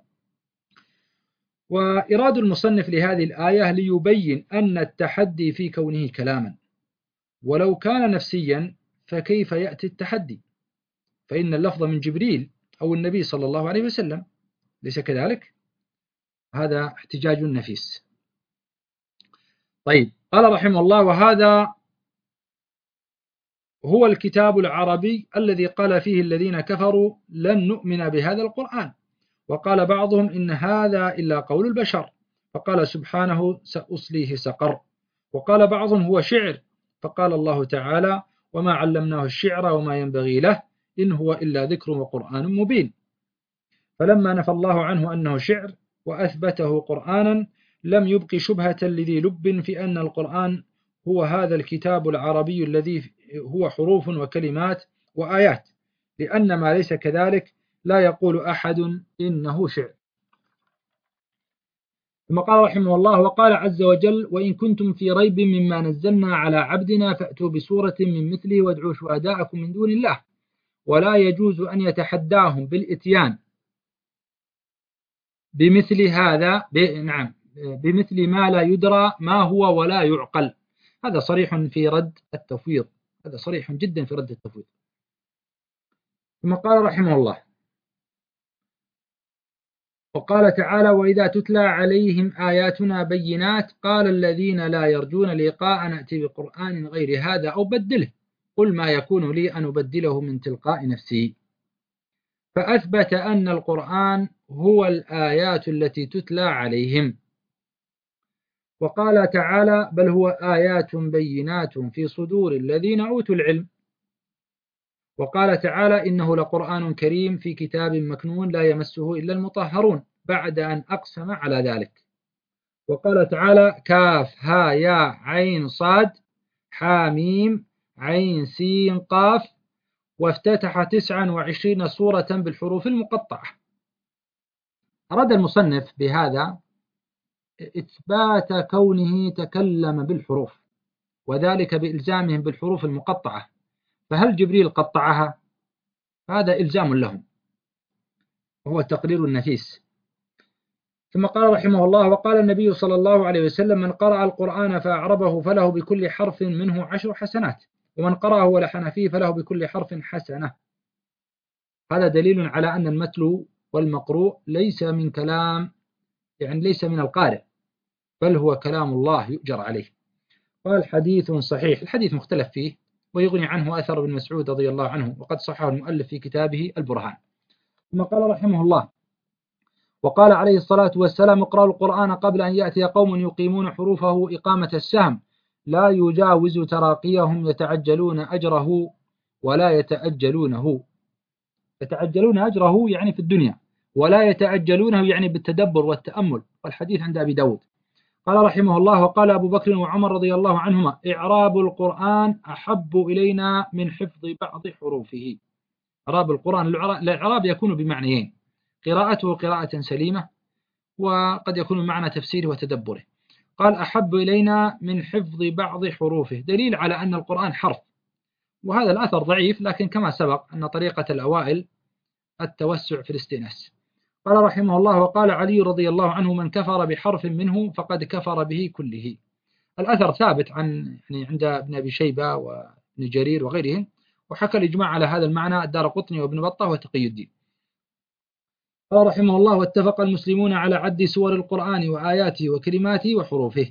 وإراد المصنف لهذه الآية ليبين أن التحدي في كونه كلاما، ولو كان نفسيا فكيف يأتي التحدي؟ فإن اللفظ من جبريل أو النبي صلى الله عليه وسلم، ليس كذلك؟ هذا احتجاج نفيس. طيب، قال رحمه الله: وهذا هو الكتاب العربي الذي قال فيه الذين كفروا لن نؤمن بهذا القرآن، وقال بعضهم إن هذا إلا قول البشر، فقال سبحانه سأصليه سقر. وقال بعضهم هو شعر، فقال الله تعالى: وما علمناه الشعر وما ينبغي له إن هو إلا ذكر وقرآن مبين. فلما نفى الله عنه أنه شعر وأثبته قرآنا لم يبق شبهة لذي لب في أن القرآن هو هذا الكتاب العربي الذي هو حروف وكلمات وآيات، لأن ما ليس كذلك لا يقول أحد إنه شعر. ثم قال رحمه الله: وقال عز وجل: وإن كنتم في ريب مما نزلنا على عبدنا فأتوا بسورة من مثله وادعوا شهداءكم من دون الله. ولا يجوز أن يتحداهم بالإتيان بمثل هذا ب... نعم بمثل ما لا يدرى ما هو ولا يعقل. هذا صريح في رد التفويض، هذا صريح جدا في رد التفويض. ثم قال رحمه الله: وقال تعالى: وإذا تتلى عليهم آياتنا بينات قال الذين لا يرجون لقاء نأتي بقرآن غير هذا أو بدله قل ما يكون لي أن أبدله من تلقاء نفسي. فأثبت أن القرآن هو الآيات التي تتلى عليهم. وقال تعالى: بل هو آيات بينات في صدور الذين أوتوا العلم. وقال تعالى: إنه لقرآن كريم في كتاب مكنون لا يمسه إلا المطهرون، بعد أن أقسم على ذلك. وقال تعالى: كاف ها يا عين صاد حاميم عين سين قاف، وافتتح تسعا وعشرين سورة بالحروف المقطعة. أراد المصنف بهذا إثبات كونه تكلم بالحروف، وذلك بإلزامهم بالحروف المقطعة، فهل جبريل قطعها؟ هذا إلزام لهم وهو التقرير النفيس. ثم قال رحمه الله: وقال النبي صلى الله عليه وسلم: من قرأ القرآن فأعربه فله بكل حرف منه عشر حسنات، ومن قرأه ولحن فيه فله بكل حرف حسنة. هذا دليل على أن المتلو والمقروء ليس من كلام، يعني ليس من القارئ، بل هو كلام الله يؤجر عليه. قال: حديث صحيح. الحديث مختلف فيه، ويغني عنه أثر ابن مسعود رضي الله عنه، وقد صححه المؤلف في كتابه البرهان. ثم قال رحمه الله: وقال عليه الصلاة والسلام: اقرأوا القرآن قبل أن يأتي قوم يقيمون حروفه إقامة السهم، لا يجاوز تراقيهم، يتعجلون أجره ولا يتأجلونه. يتعجلون أجره يعني في الدنيا، ولا يتأجلونه يعني بالتدبر والتأمل. والحديث عند أبي داود. قال رحمه الله: وقال أبو بكر وعمر رضي الله عنهما: إعراب القرآن أحب إلينا من حفظ بعض حروفه. إعراب القرآن، الإعراب يكون بمعنيين: قراءته قراءة سليمة، وقد يكون بمعنى تفسيره وتدبره. قال: أحب إلينا من حفظ بعض حروفه، دليل على أن القرآن حرف. وهذا الأثر ضعيف، لكن كما سبق أن طريقة الأوائل التوسع في الاستئناس. قال رحمه الله: وقال علي رضي الله عنه: من كفر بحرف منه فقد كفر به كله. الأثر ثابت عن يعني عند ابن أبي شيبة وابن جرير وغيرهم، وحكى الإجماع على هذا المعنى الدارقطني وابن بطة وتقي الدين. قال رحمه الله: واتفق المسلمون على عد سور القرآن وآياته وكلماته وحروفه.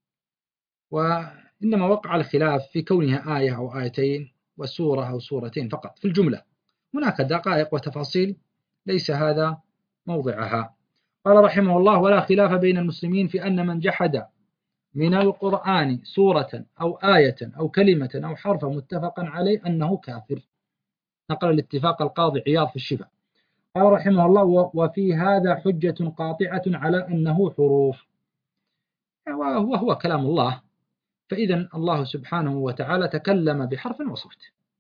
وإنما وقع الخلاف في كونها آية أو آيتين وسورة أو سورتين فقط في الجملة. هناك دقائق وتفاصيل ليس هذا موضعها. قال رحمه الله: ولا خلاف بين المسلمين في أن من جحد من القرآن سورة أو آية أو كلمة أو حرف متفقا عليه أنه كافر. نقل الاتفاق القاضي عياض في الشفاء. قال رحمه الله: وفي هذا حجة قاطعة على أنه حروف، وهو هو كلام الله، فإذا الله سبحانه وتعالى تكلم بحرف وصوت.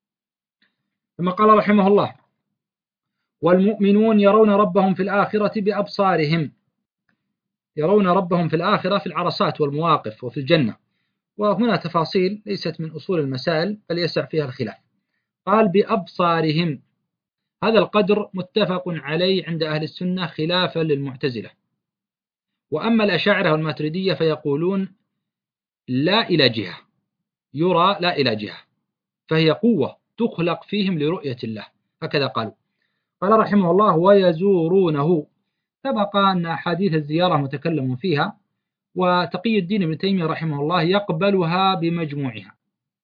ثم قال رحمه الله: والمؤمنون يرون ربهم في الآخرة بأبصارهم. يرون ربهم في الآخرة في العرصات والمواقف وفي الجنة. وهنا تفاصيل ليست من أصول المسائل بل يسع فيها الخلاف. قال: بأبصارهم. هذا القدر متفق عليه عند أهل السنة خلافا للمعتزلة. وأما الأشاعرة والماتريدية فيقولون لا إلى جهة، يرى لا إلى جهة، فهي قوة تخلق فيهم لرؤية الله، هكذا قالوا. قال رحمه الله: ويزورونه. سبق أن أحاديث الزيارة متكلم فيها، وتقي الدين ابن تيمية رحمه الله يقبلها بمجموعها،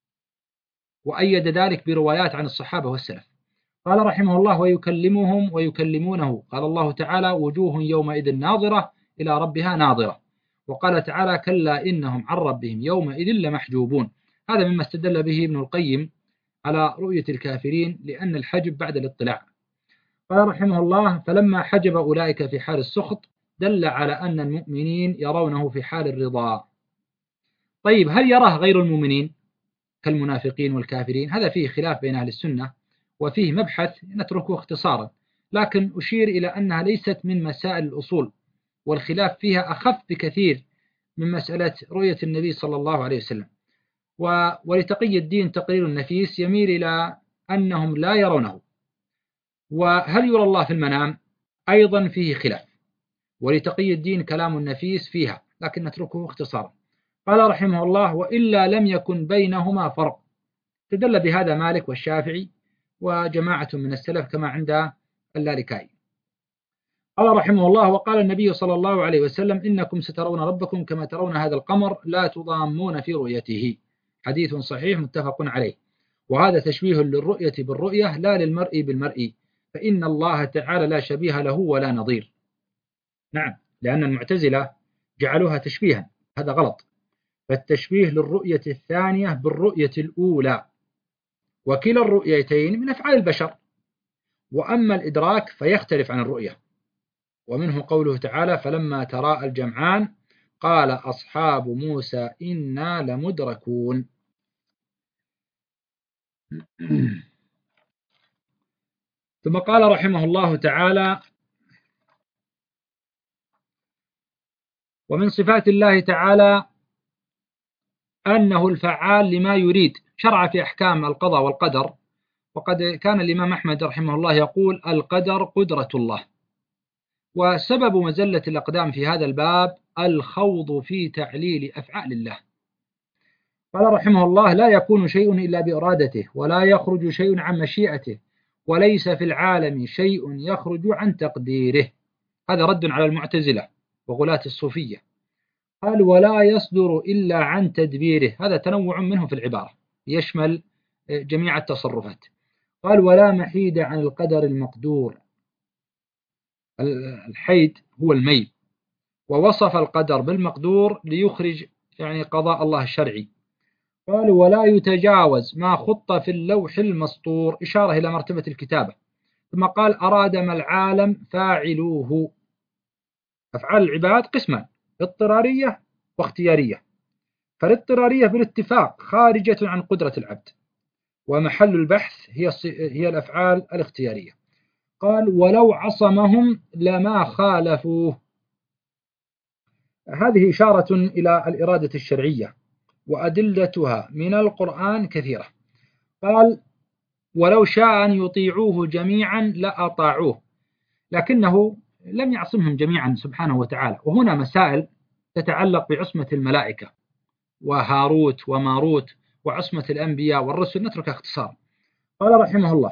وأيد ذلك بروايات عن الصحابة والسلف. قال رحمه الله: ويكلمهم ويكلمونه. قال الله تعالى: وجوه يومئذ ناظرة إلى ربها ناظرة. وقال تعالى: كلا إنهم عن ربهم يومئذ لمحجوبون. هذا مما استدل به ابن القيم على رؤية الكافرين، لأن الحجب بعد الاطلاع. قال رحمه الله: فلما حجب أولئك في حال السخط دل على أن المؤمنين يرونه في حال الرضا. طيب، هل يراه غير المؤمنين كالمنافقين والكافرين؟ هذا فيه خلاف بين أهل السنة، وفيه مبحث نتركه اختصارا، لكن أشير إلى أنها ليست من مسائل الأصول، والخلاف فيها أخف بكثير من مسألة رؤية النبي صلى الله عليه وسلم. ولتقي الدين تقرير النفيس يميل إلى أنهم لا يرونه. وهل يرى الله في المنام؟ أيضا فيه خلاف، ولتقي الدين كلام النفيس فيها، لكن نتركه اختصارا. قال رحمه الله: وإلا لم يكن بينهما فرق. تدل بهذا مالك والشافعي وجماعة من السلف كما عند اللالكائي. قال رحمه الله: وقال النبي صلى الله عليه وسلم: إنكم سترون ربكم كما ترون هذا القمر لا تضامون في رؤيته. حديث صحيح متفق عليه. وهذا تشبيه للرؤية بالرؤية لا للمرء بالمرء، فإن الله تعالى لا شبيه له ولا نظير. نعم، لأن المعتزلة جعلوها تشبيها، هذا غلط. فالتشبيه للرؤية الثانية بالرؤية الأولى، وكلا الرؤيتين من أفعال البشر. وأما الإدراك فيختلف عن الرؤية، ومنه قوله تعالى: فلما تراءى الجمعان قال أصحاب موسى إنا لمدركون. ثم قال رحمه الله تعالى: ومن صفات الله تعالى أنه الفعال لما يريد، شرع في أحكام القضاء والقدر، وقد كان الإمام أحمد رحمه الله يقول القدر قدرة الله. وسبب مزلة الأقدام في هذا الباب الخوض في تعليل أفعال الله. قال رحمه الله لا يكون شيء إلا بإرادته، ولا يخرج شيء عن مشيئته، وليس في العالم شيء يخرج عن تقديره. هذا رد على المعتزلة وغلاة الصوفية. قال ولا يصدر إلا عن تدبيره، هذا تنوع منه في العبارة يشمل جميع التصرفات. قال ولا محيد عن القدر المقدور، الحيد هو الميل، ووصف القدر بالمقدور ليخرج يعني قضاء الله الشرعي. قال ولا يتجاوز ما خط في اللوح المسطور، إشارة إلى مرتبة الكتابة. ثم قال أراد ما العالم فاعلوه. أفعال العباد قسمان، اضطرارية واختيارية. فالاضطرارية بالاتفاق خارجة عن قدرة العبد، ومحل البحث هي هي الأفعال الاختيارية. قال ولو عصمهم لما خالفوه. هذه إشارة إلى الإرادة الشرعية، وأدلتها من القرآن كثيرة. قال ولو شاء أن يطيعوه جميعا لأطاعوه، لكنه لم يعصمهم جميعا سبحانه وتعالى. وهنا مسائل تتعلق بعصمة الملائكة وهاروت وماروت وعصمة الأنبياء والرسل نترك اختصار. قال رحمه الله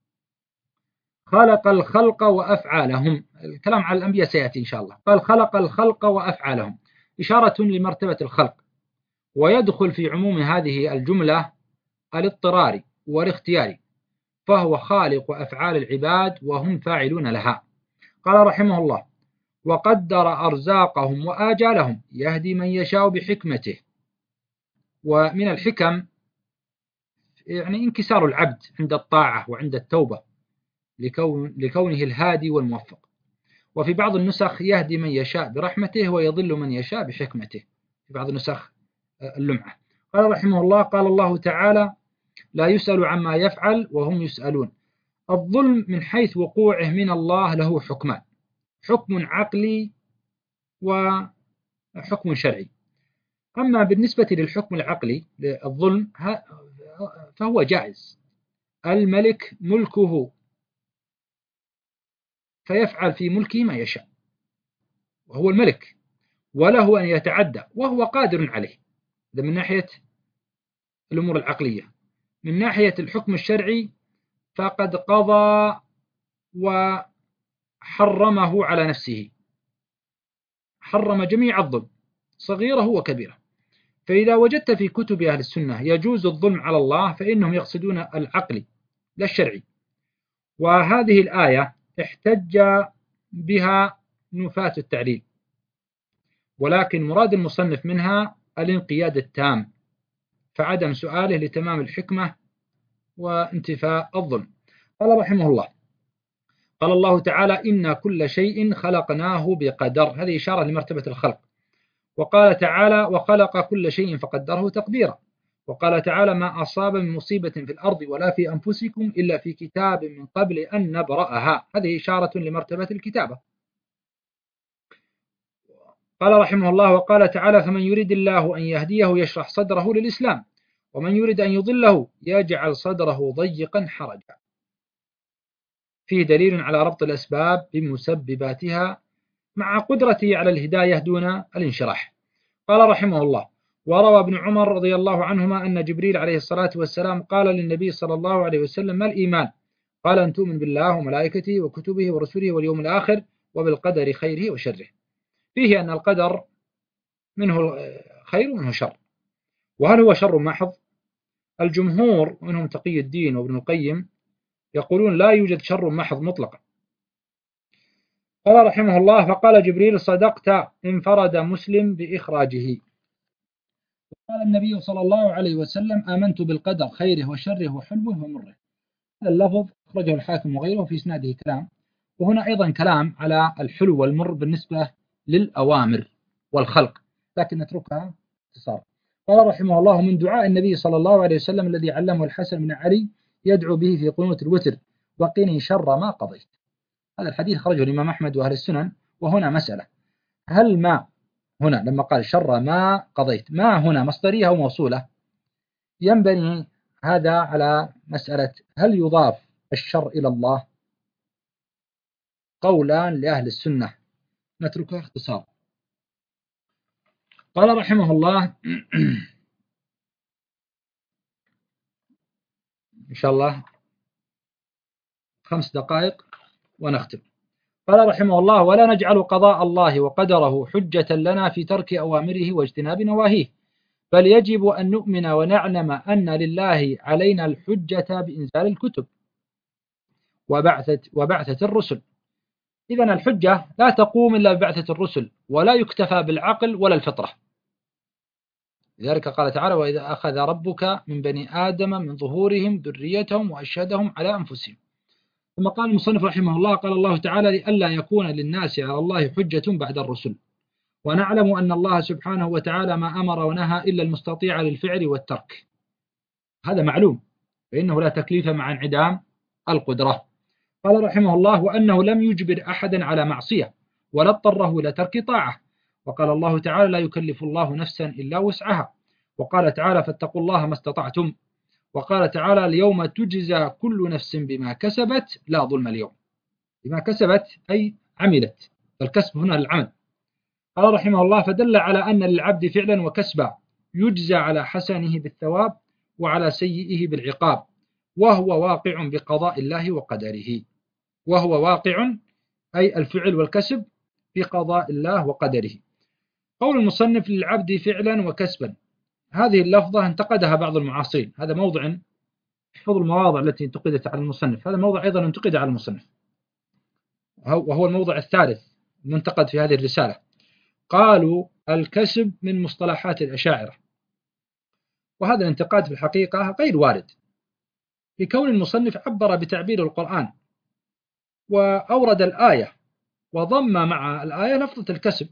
خلق الخلق وأفعالهم، الكلام على الأنبياء سيأتي إن شاء الله. قال خلق الخلق وأفعالهم، إشارة لمرتبة الخلق، ويدخل في عموم هذه الجملة الاضطراري والاختياري، فهو خالق أفعال العباد وهم فاعلون لها. قال رحمه الله وقدر أرزاقهم وآجالهم يهدي من يشاء بحكمته. ومن الحكم يعني انكسار العبد عند الطاعة وعند التوبة لكون لكونه الهادي والموفق. وفي بعض النسخ يهدي من يشاء برحمته ويضل من يشاء بحكمته، في بعض النسخ اللمعة. قال رحمه الله قال الله تعالى لا يسأل عما يفعل وهم يسألون. الظلم من حيث وقوعه من الله له حكمان، حكم عقلي وحكم شرعي. أما بالنسبة للحكم العقلي للظلم فهو جائز، الملك ملكه فيفعل في ملكه ما يشاء، وهو الملك، وله أن يتعدى وهو قادر عليه. هذا من ناحية الأمور العقلية. من ناحية الحكم الشرعي فقد قضى وحرمه على نفسه، حرم جميع الظلم صغيرة وكبيرة. فإذا وجدت في كتب أهل السنة يجوز الظلم على الله فإنهم يقصدون العقل لا الشرعي. وهذه الآية احتج بها نفاة التعليل، ولكن مراد المصنف منها الانقياد التام، فعدم سؤاله لتمام الحكمة وانتفاء الظلم. قال رحمه الله قال الله تعالى إن كل شيء خلقناه بقدر، هذه إشارة لمرتبة الخلق. وقال تعالى وخلق كل شيء فقدره تقديرا. وقال تعالى ما أصاب من مصيبة في الأرض ولا في أنفسكم إلا في كتاب من قبل أن نبرأها، هذه إشارة لمرتبة الكتابة. قال رحمه الله وقال تعالى فمن يريد الله أن يهديه يشرح صدره للإسلام، ومن يريد أن يضله يجعل صدره ضيقا حرجا. فيه دليل على ربط الأسباب بمسبباتها مع قدرته على الهداية دون الانشراح. قال رحمه الله وروى ابن عمر رضي الله عنهما أن جبريل عليه الصلاة والسلام قال للنبي صلى الله عليه وسلم ما الإيمان؟ قال أن تؤمن بالله وملائكته وكتبه ورسله واليوم الآخر وبالقدر خيره وشره. فيه أن القدر منه خير ومنه شر. وهل هو شر محض؟ الجمهور منهم تقي الدين وابن القيم يقولون لا يوجد شر محض مطلقا. قال رحمه الله فقال جبريل صدقت، انفرد مسلم بإخراجه. قال النبي صلى الله عليه وسلم آمنت بالقدر خيره وشره وحلوه ومره. هذا اللفظ أخرجه الحاكم وغيره في إسناده كلام، وهنا أيضا كلام على الحلو والمر بالنسبة للأوامر والخلق، لكن نتركها اختصارا. قال رحمه الله من دعاء النبي صلى الله عليه وسلم الذي علمه الحسن بن علي يدعو به في قنوت الوتر وقني شر ما قضيت. هذا الحديث خرجه الإمام أحمد وأهل السنن. وهنا مسألة، هل ما هنا لما قال شر ما قضيت، ما هنا مصدرية أو موصولة؟ ينبني هذا على مسألة هل يضاف الشر إلى الله؟ قولان لأهل السنة نتركها اختصار. قال رحمه الله إن شاء الله خمس دقائق ونختم. قال رحمه الله ولا نجعل قضاء الله وقدره حجة لنا في ترك أوامره واجتناب نواهيه، بل يجب أن نؤمن ونعلم أن لله علينا الحجة بإنزال الكتب وبعثة, وبعثة الرسل. إذن الحجة لا تقوم إلا ببعثة الرسل، ولا يكتفى بالعقل ولا الفطرة. لذلك قال تعالى وإذا أخذ ربك من بني آدم من ظهورهم ذريتهم وأشهدهم على أنفسهم. ثم قال المصنف رحمه الله قال الله تعالى لئلا يكون للناس على الله حجة بعد الرسل، ونعلم أن الله سبحانه وتعالى ما أمر ونهى إلا المستطيع للفعل والترك، هذا معلوم، فإنه لا تكليف مع انعدام القدرة. قال رحمه الله وأنه لم يجبر أحدا على معصية ولا اضطره إلى ترك طاعة، وقال الله تعالى لا يكلف الله نفسا إلا وسعها، وقال تعالى فاتقوا الله ما استطعتم، وقال تعالى اليوم تجزى كل نفس بما كسبت لا ظلم اليوم، بما كسبت أي عملت، فالكسب هنا العمل. قال رحمه الله فدل على أن للعبد فعلا وكسبا يجزى على حسنه بالثواب وعلى سيئه بالعقاب، وهو واقع بقضاء الله وقدره، وهو واقع أي الفعل والكسب بقضاء الله وقدره. قول المصنف للعبد فعلا وكسبا، هذه اللفظة انتقدها بعض المعاصرين، هذا موضع احفظ المواضع التي انتقدت على المصنف، هذا موضع أيضا انتقد على المصنف، وهو الموضع الثالث المنتقد في هذه الرسالة. قالوا الكسب من مصطلحات الأشاعرة، وهذا الانتقاد في الحقيقة غير وارد، لكون المصنف عبر بتعبير القرآن وأورد الآية وضم مع الآية لفظة الكسب،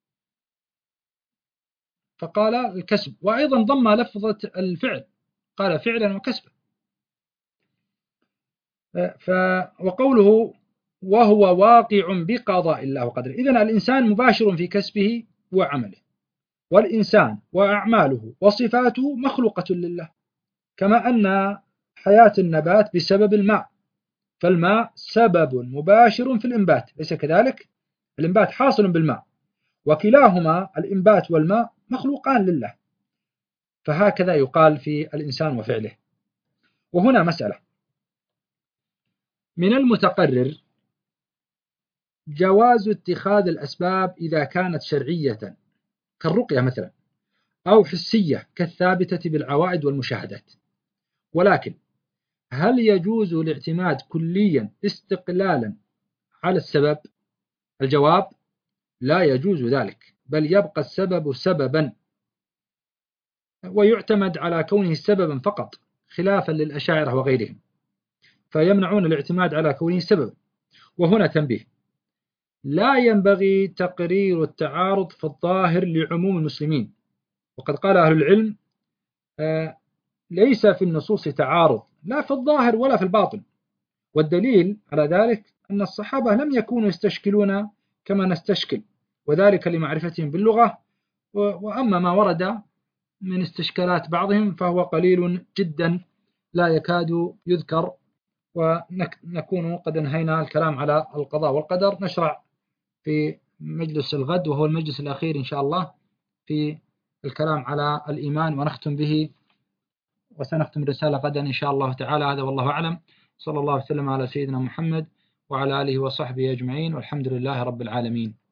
فقال الكسب، وأيضا ضم لفظة الفعل قال فعلا وكسبا. ف وقوله وهو واقع بقضاء الله وقدره، إذن الإنسان مباشر في كسبه وعمله، والإنسان وأعماله وصفاته مخلوقة لله، كما أن حياة النبات بسبب الماء، فالماء سبب مباشر في الإنبات، ليس كذلك؟ الإنبات حاصل بالماء، وكلاهما الإنبات والماء مخلوقان لله، فهكذا يقال في الإنسان وفعله. وهنا مسألة من المتقرر جواز اتخاذ الأسباب إذا كانت شرعية كالرقية مثلا، أو حسية كالثابتة بالعوائد والمشاهدات، ولكن هل يجوز الاعتماد كليا استقلالا على السبب؟ الجواب لا يجوز ذلك، بل يبقى السبب سببا ويعتمد على كونه سببا فقط، خلافا للأشاعرة وغيرهم، فيمنعون الاعتماد على كونه سببا. وهنا تنبيه، لا ينبغي تقرير التعارض في الظاهر لعموم المسلمين، وقد قال أهل العلم آه ليس في النصوص تعارض لا في الظاهر ولا في الباطن، والدليل على ذلك أن الصحابة لم يكونوا يستشكلون كما نستشكل، وذلك لمعرفتهم باللغة، وأما ما ورد من استشكالات بعضهم فهو قليل جدا لا يكاد يذكر. ونكون قد انهينا الكلام على القضاء والقدر، نشرع في مجلس الغد وهو المجلس الأخير إن شاء الله في الكلام على الإيمان ونختم به، وسنختم الرسالة غدا إن شاء الله تعالى. هذا والله أعلم، صلى الله وسلم على سيدنا محمد وعلى آله وصحبه أجمعين، والحمد لله رب العالمين.